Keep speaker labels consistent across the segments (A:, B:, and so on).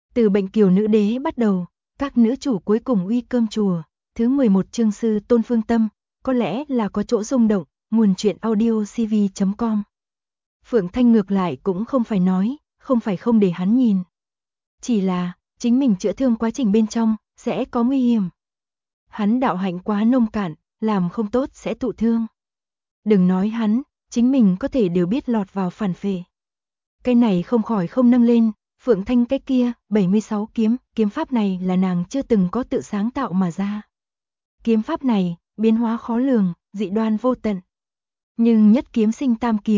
A: Từ Bệnh Kiều Nữ Đế bắt đầu, các nữ chủ cuối cùng uy cơm chùa, thứ 11 chương sư Tôn Phương Tâm, có lẽ là có chỗ rung động, nguồn truyện audio cv.com. Phượng Thanh ngược lại cũng không phải nói, không phải không để hắn nhìn. Chỉ là, chính mình chữa thương quá trình bên trong, sẽ có nguy hiểm. Hắn đạo hạnh quá nông cạn, làm không tốt sẽ thụ thương. Đừng nói hắn, chính mình có thể đều biết lọt vào phản phệ. Cái này không khỏi không nâng lên, Phượng Thanh cái kia, 76 kiếm pháp này là nàng chưa từng có tự sáng tạo mà ra. Kiếm pháp này, biến hóa khó lường, dị đoan vô tận. Nhưng nhất kiếm sinh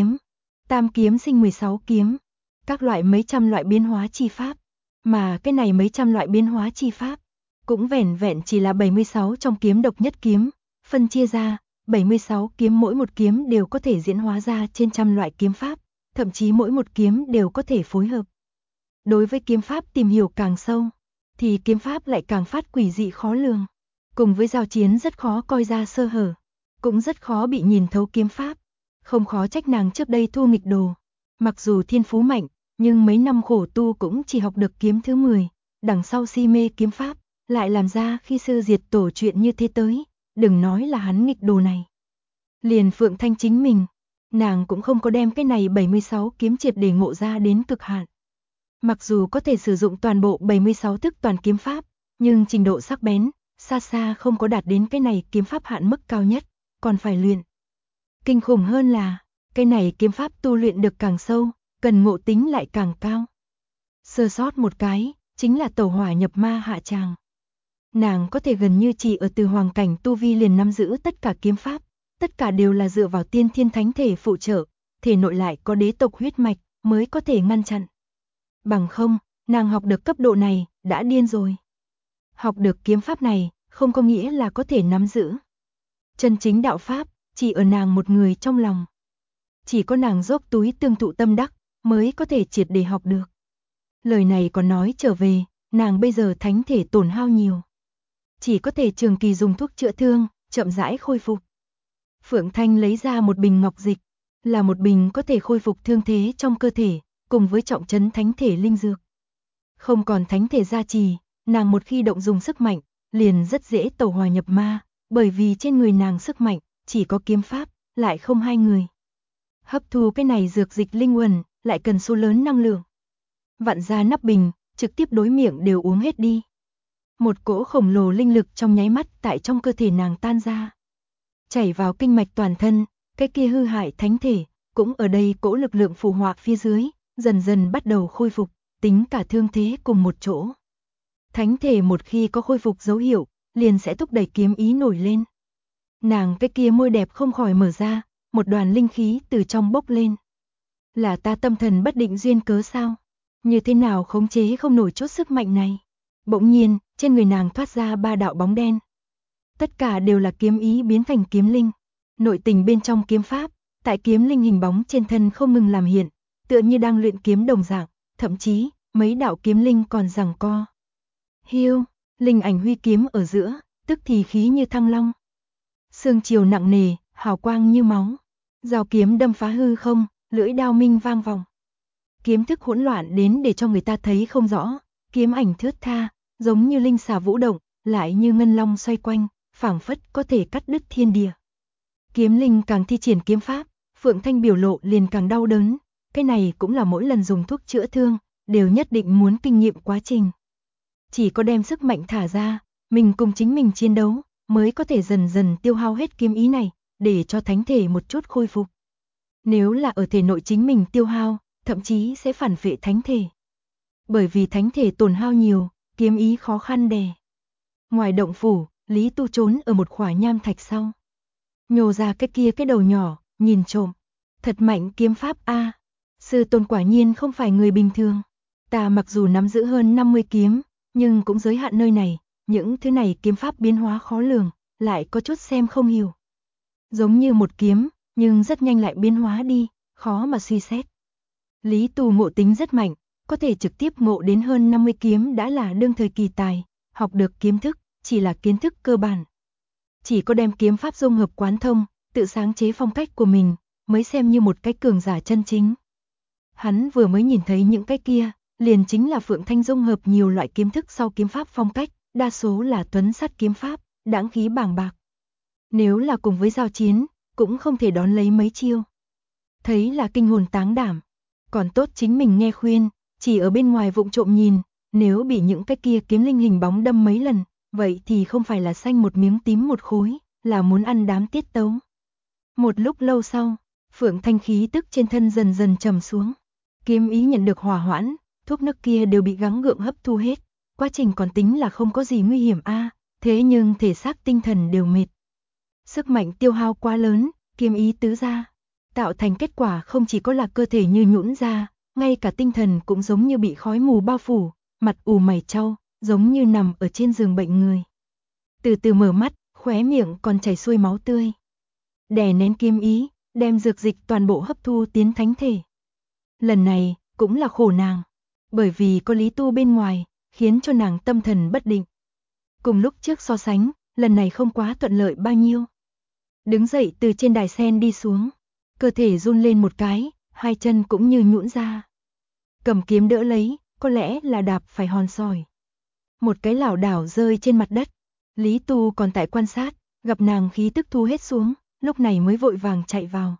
A: tam kiếm sinh 16 kiếm, các loại mấy trăm loại biến hóa chi pháp. Mà cái này mấy trăm loại biến hóa chi pháp, cũng vẻn vẹn chỉ là 76 trong kiếm độc nhất kiếm, phân chia ra, 76 kiếm mỗi một kiếm đều có thể diễn hóa ra trên trăm loại kiếm pháp, thậm chí mỗi một kiếm đều có thể phối hợp. Đối với kiếm pháp tìm hiểu càng sâu, thì kiếm pháp lại càng phát quỷ dị khó lường. Cùng với giao chiến rất khó coi ra sơ hở, cũng rất khó bị nhìn thấu kiếm pháp. Không khó trách nàng trước đây thu nghịch đồ. Mặc dù thiên phú mạnh, nhưng mấy năm khổ tu cũng chỉ học được kiếm thứ 10, đằng sau si mê kiếm pháp, lại làm ra khi sư diệt tổ chuyện như thế tới, đừng nói là hắn nghịch đồ này. Liền Phượng Thanh chính mình, nàng cũng không có đem cái này 76 kiếm triệt để ngộ ra đến cực hạn. Mặc dù có thể sử dụng toàn bộ 76 thức toàn kiếm pháp, nhưng trình độ sắc bén, xa xa không có đạt đến cái này kiếm pháp hạn mức cao nhất, còn phải luyện. Kinh khủng hơn là, cái này kiếm pháp tu luyện được càng sâu, cần ngộ tính lại càng cao. Sơ sót một cái, chính là tẩu hỏa nhập ma hạ tràng. Nàng có thể gần như chỉ ở từ hoàng cảnh tu vi liền nắm giữ tất cả kiếm pháp, tất cả đều là dựa vào tiên thiên thánh thể phụ trợ, thể nội lại có đế tộc huyết mạch mới có thể ngăn chặn. Bằng không, nàng học được cấp độ này, đã điên rồi. Học được kiếm pháp này, không có nghĩa là có thể nắm giữ. Chân chính đạo pháp, chỉ ở nàng một người trong lòng. Chỉ có nàng dốc túi tương thụ tâm đắc, mới có thể triệt để học được. Lời này còn nói trở về, nàng bây giờ thánh thể tổn hao nhiều. Chỉ có thể trường kỳ dùng thuốc chữa thương, chậm rãi khôi phục. Phượng Thanh lấy ra một bình ngọc dịch, là một bình có thể khôi phục thương thế trong cơ thể, cùng với trọng trấn thánh thể linh dược. Không còn thánh thể gia trì, nàng một khi động dùng sức mạnh, liền rất dễ tẩu hỏa nhập ma, bởi vì trên người nàng sức mạnh, chỉ có kiếm pháp, lại không hai người. Hấp thu cái này dược dịch linh quần, lại cần số lớn năng lượng. Vặn ra nắp bình, trực tiếp đối miệng đều uống hết đi. Một cỗ khổng lồ linh lực trong nháy mắt tại trong cơ thể nàng tan ra. Chảy vào kinh mạch toàn thân, cái kia hư hại thánh thể, cũng ở đây cỗ lực lượng phù hòa phía dưới, dần dần bắt đầu khôi phục, tính cả thương thế cùng một chỗ. Thánh thể một khi có khôi phục dấu hiệu, liền sẽ thúc đẩy kiếm ý nổi lên. Nàng cái kia môi đẹp không khỏi mở ra, một đoàn linh khí từ trong bốc lên. Là ta tâm thần bất định duyên cớ sao? Như thế nào khống chế không nổi chút sức mạnh này? Bỗng nhiên, trên người nàng thoát ra 3 đạo bóng đen. Tất cả đều là kiếm ý biến thành kiếm linh. Nội tình bên trong kiếm pháp, tại kiếm linh hình bóng trên thân không ngừng làm hiện, tựa như đang luyện kiếm đồng dạng, thậm chí, mấy đạo kiếm linh còn giằng co. Hiu, linh ảnh huy kiếm ở giữa, tức thì khí như thăng long. Sương chiều nặng nề, hào quang như máu. Dao kiếm đâm phá hư không, lưỡi đao minh vang vọng. Kiếm thức hỗn loạn đến để cho người ta thấy không rõ, kiếm ảnh thướt tha, giống như linh xà vũ động, lại như ngân long xoay quanh, phảng phất có thể cắt đứt thiên địa. Kiếm linh càng thi triển kiếm pháp, Phượng Thanh biểu lộ liền càng đau đớn, cái này cũng là mỗi lần dùng thuốc chữa thương, đều nhất định muốn kinh nghiệm quá trình. Chỉ có đem sức mạnh thả ra, mình cùng chính mình chiến đấu, mới có thể dần dần tiêu hao hết kiếm ý này, để cho thánh thể một chút khôi phục. Nếu là ở thể nội chính mình tiêu hao, thậm chí sẽ phản phệ thánh thể. Bởi vì thánh thể tổn hao nhiều, kiếm ý khó khăn đè. Ngoài động phủ, Lý Tu trốn ở một khỏa nham thạch sau. Nhô ra cái kia cái đầu nhỏ, nhìn trộm. Thật mạnh kiếm pháp a. Sư tôn quả nhiên không phải người bình thường. Ta mặc dù nắm giữ hơn 50 kiếm, nhưng cũng giới hạn nơi này, những thứ này kiếm pháp biến hóa khó lường, lại có chút xem không hiểu. Giống như một kiếm, nhưng rất nhanh lại biến hóa đi, khó mà suy xét. Lý Tu ngộ tính rất mạnh, có thể trực tiếp ngộ đến hơn 50 kiếm đã là đương thời kỳ tài, học được kiếm thức, chỉ là kiến thức cơ bản. Chỉ có đem kiếm pháp dung hợp quán thông, tự sáng chế phong cách của mình, mới xem như một cái cường giả chân chính. Hắn vừa mới nhìn thấy những cái kia, liền chính là Phượng Thanh dung hợp nhiều loại kiếm thức sau kiếm pháp phong cách, đa số là tuấn sát kiếm pháp, đãng khí bàng bạc. Nếu là cùng với giao chiến, cũng không thể đón lấy mấy chiêu. Thấy là kinh hồn táng đảm, còn tốt chính mình nghe khuyên, chỉ ở bên ngoài vụng trộm nhìn, nếu bị những cái kia kiếm linh hình bóng đâm mấy lần, vậy thì không phải là xanh một miếng tím một khối, là muốn ăn đám tiết tấu. Một lúc lâu sau, Phượng Thanh khí tức trên thân dần dần trầm xuống. Kiếm ý nhận được hỏa hoãn, thuốc nước kia đều bị gắng gượng hấp thu hết. Quá trình còn tính là không có gì nguy hiểm thế nhưng thể xác tinh thần đều mệt. Sức mạnh tiêu hao quá lớn, kiếm ý tứ ra, tạo thành kết quả không chỉ có là cơ thể như nhũn ra, ngay cả tinh thần cũng giống như bị khói mù bao phủ, mặt ù mày chau, giống như nằm ở trên giường bệnh người. Từ từ mở mắt, khóe miệng còn chảy xuôi máu tươi. Đè nén kiếm ý, đem dược dịch toàn bộ hấp thu tiến thánh thể. Lần này, cũng là khổ nàng, bởi vì có Lý Tu bên ngoài, khiến cho nàng tâm thần bất định. Cùng lúc trước so sánh, lần này không quá thuận lợi bao nhiêu. Đứng dậy từ trên đài sen đi xuống, cơ thể run lên một cái, hai chân cũng như nhũn ra. Cầm kiếm đỡ lấy, có lẽ là đạp phải hòn sỏi. Một cái lảo đảo rơi trên mặt đất. Lý Tu còn tại quan sát, gặp nàng khí tức thu hết xuống, lúc này mới vội vàng chạy vào.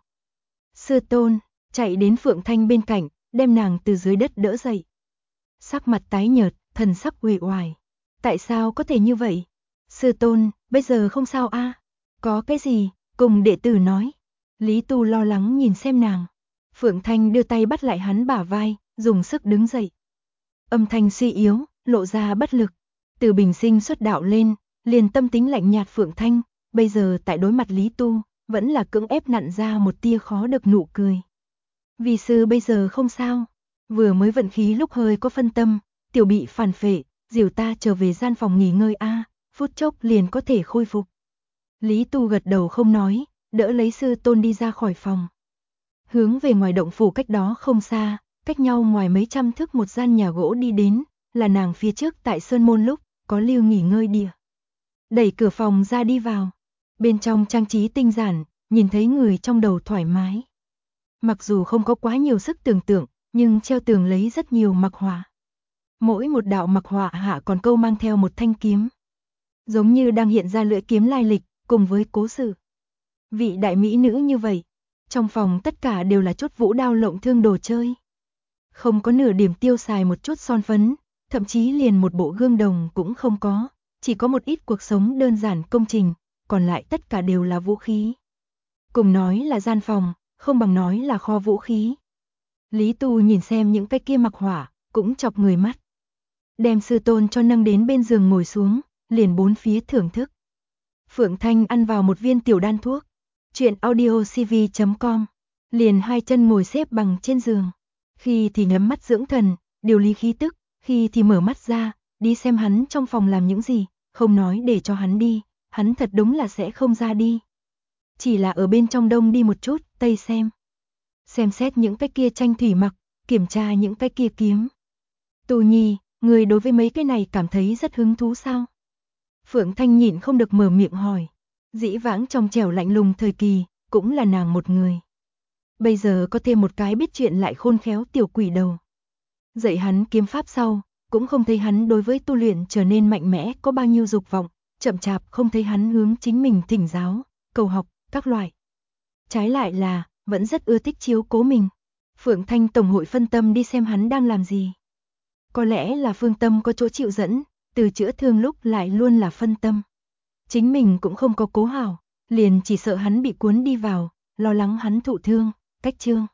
A: Sư tôn, chạy đến Phượng Thanh bên cạnh, đem nàng từ dưới đất đỡ dậy. Sắc mặt tái nhợt, thần sắc uể oải. Tại sao có thể như vậy? Sư tôn, bây giờ không sao Có cái gì? Cùng đệ tử nói. Lý Tu lo lắng nhìn xem nàng. Phượng Thanh đưa tay bắt lại hắn bả vai, dùng sức đứng dậy. Âm thanh suy yếu, lộ ra bất lực. Từ bình sinh xuất đạo lên, liền tâm tính lạnh nhạt Phượng Thanh, bây giờ tại đối mặt Lý Tu, vẫn là cưỡng ép nặn ra một tia khó được nụ cười. Vì sư bây giờ không sao, vừa mới vận khí lúc hơi có phân tâm, tiểu bị phản phệ, dìu ta trở về gian phòng nghỉ ngơi phút chốc liền có thể khôi phục. Lý Tu gật đầu không nói, đỡ lấy sư tôn đi ra khỏi phòng. Hướng về ngoài động phủ cách đó không xa, cách nhau ngoài mấy trăm thước một gian nhà gỗ đi đến, là nàng phía trước tại Sơn Môn lúc, có lưu nghỉ ngơi địa. Đẩy cửa phòng ra đi vào, bên trong trang trí tinh giản, nhìn thấy người trong đầu thoải mái. Mặc dù không có quá nhiều sức tưởng tượng, nhưng treo tường lấy rất nhiều mặc họa. Mỗi một đạo mặc họa hạ còn câu mang theo một thanh kiếm. Giống như đang hiện ra lưỡi kiếm lai lịch, cùng với cố sự. Vị đại mỹ nữ như vậy, trong phòng tất cả đều là chút vũ đao lộng thương đồ chơi. Không có nửa điểm tiêu xài một chút son phấn, thậm chí liền một bộ gương đồng cũng không có, chỉ có một ít cuộc sống đơn giản công trình, còn lại tất cả đều là vũ khí. Cùng nói là gian phòng, không bằng nói là kho vũ khí. Lý Tu nhìn xem những cái kia mặc họa, cũng chọc người mắt. Đem sư tôn cho nâng đến bên giường ngồi xuống, liền bốn phía thưởng thức. Phượng Thanh ăn vào một viên tiểu đan thuốc. Chuyện audiocv.com. Liền hai chân ngồi xếp bằng trên giường. Khi thì nhắm mắt dưỡng thần, điều lý khí tức, khi thì mở mắt ra, đi xem hắn trong phòng làm những gì, không nói để cho hắn đi, hắn thật đúng là sẽ không ra đi. Chỉ là ở bên trong đông đi một chút, tây xem. Xem xét những cái kia tranh thủy mặc, kiểm tra những cái kia kiếm. Tu Nhi, người đối với mấy cái này cảm thấy rất hứng thú sao? Phượng Thanh nhịn không được mở miệng hỏi. Dĩ vãng trong trẻo lạnh lùng thời kỳ, cũng là nàng một người. Bây giờ có thêm một cái biết chuyện lại khôn khéo tiểu quỷ đầu. Dạy hắn kiếm pháp sau, cũng không thấy hắn đối với tu luyện trở nên mạnh mẽ có bao nhiêu dục vọng, chậm chạp không thấy hắn hướng chính mình thỉnh giáo, cầu học, các loại. Trái lại là, vẫn rất ưa thích chiếu cố mình. Phượng Thanh tổng hội phân tâm đi xem hắn đang làm gì. Có lẽ là phương tâm có chỗ chịu dẫn, từ chữa thương lúc lại luôn là phân tâm. Chính mình cũng không có cố hảo, liền chỉ sợ hắn bị cuốn đi vào, lo lắng hắn thụ thương, cách chương.